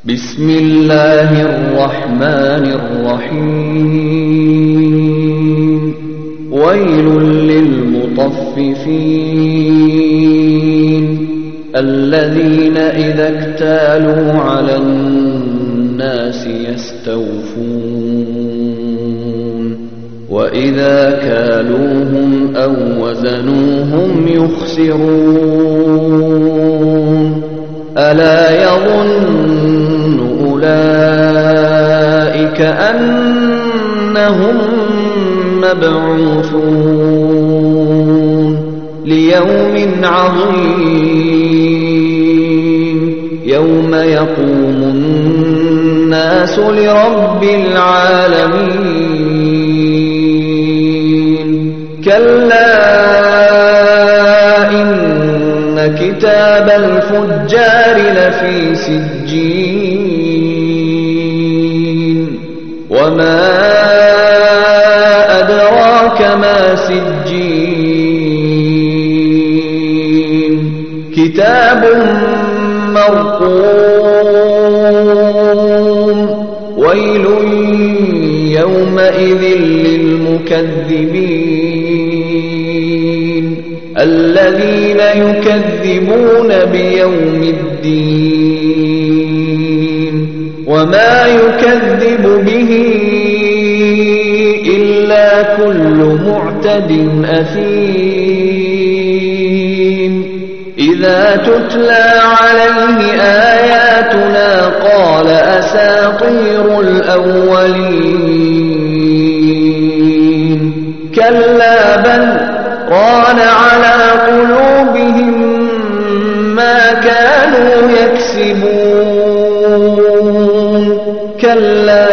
بسم الله الرحمن الرحيم ويل للمطففين الذين إذا اكتالوا على الناس يستوفون وإذا كالوهم أو وزنوهم يخسرون ألا يظن أولئك أنهم مبعوثون ليوم عظيم يوم يقوم الناس لرب العالمين كلا إن كتاب الفجار لفي سجين وما أدراك ما سجين كتاب مرقوم ويل يومئذ للمكذبين الذين يكذبون بيوم الدين وما يكذب به إلا كل معتد أثيم إذا تتلى عليه آياتنا قال أساطير الأولين كلا بل ران على قلوبهم ما كانوا يكسبون كلا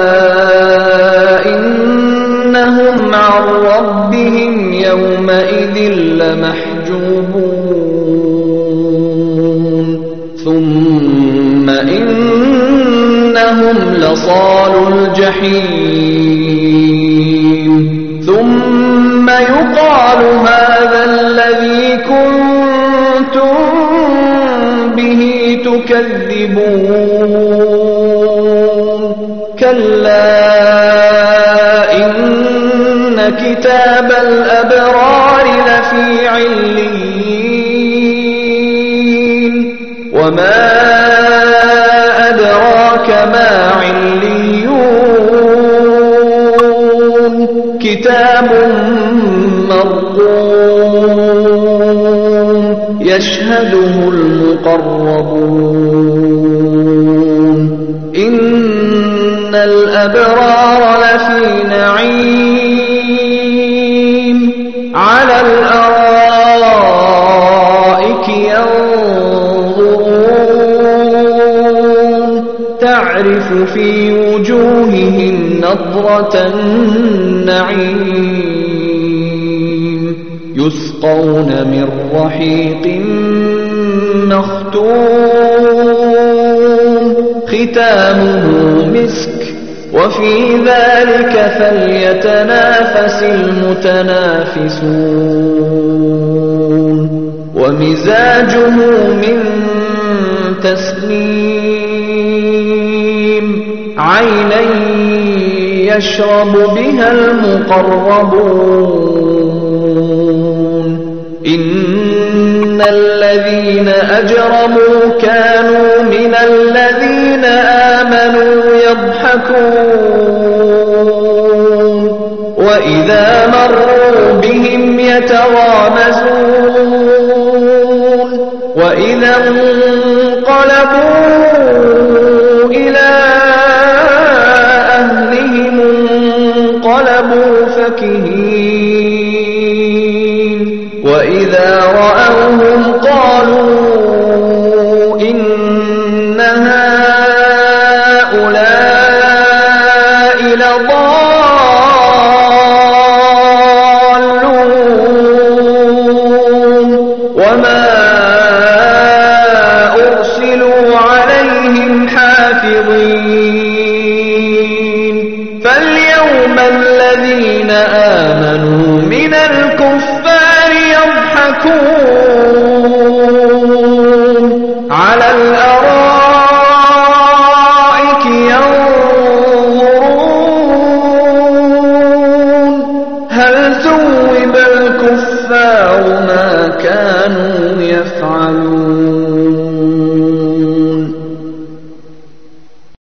إنهم عن ربهم يومئذ لمحجوبون ثم إنهم لصالو الجحيم ثم يقال هذا الذي كنتم به تكذبون كلا إن كتاب الأبرار لفي عليين وما أدراك ما عليون كتاب مرقوم يشهده المقربون إن الأبرار لفي نعيم على الأرائك ينظرون تعرف في وجوههم نضرة النعيم يسقون من رحيق مختوم ختامه مسك وفي ذلك فليتنافس المتنافسون ومزاجه من تسنيم عينا يشرب بها المقربون إن الذين أجرموا كانوا من الذين آمنوا يضحكون وإذا مروا بهم يتغامزون وإذا انقلبوا إلى أهلهم انقلبوا فكهين وإذا رأوهم قالوا إن هؤلاء لضالون وما أرسلوا عليهم حافظين فاليوم الذين آمنوا من الكفار يضحكون على الأرائك كانوا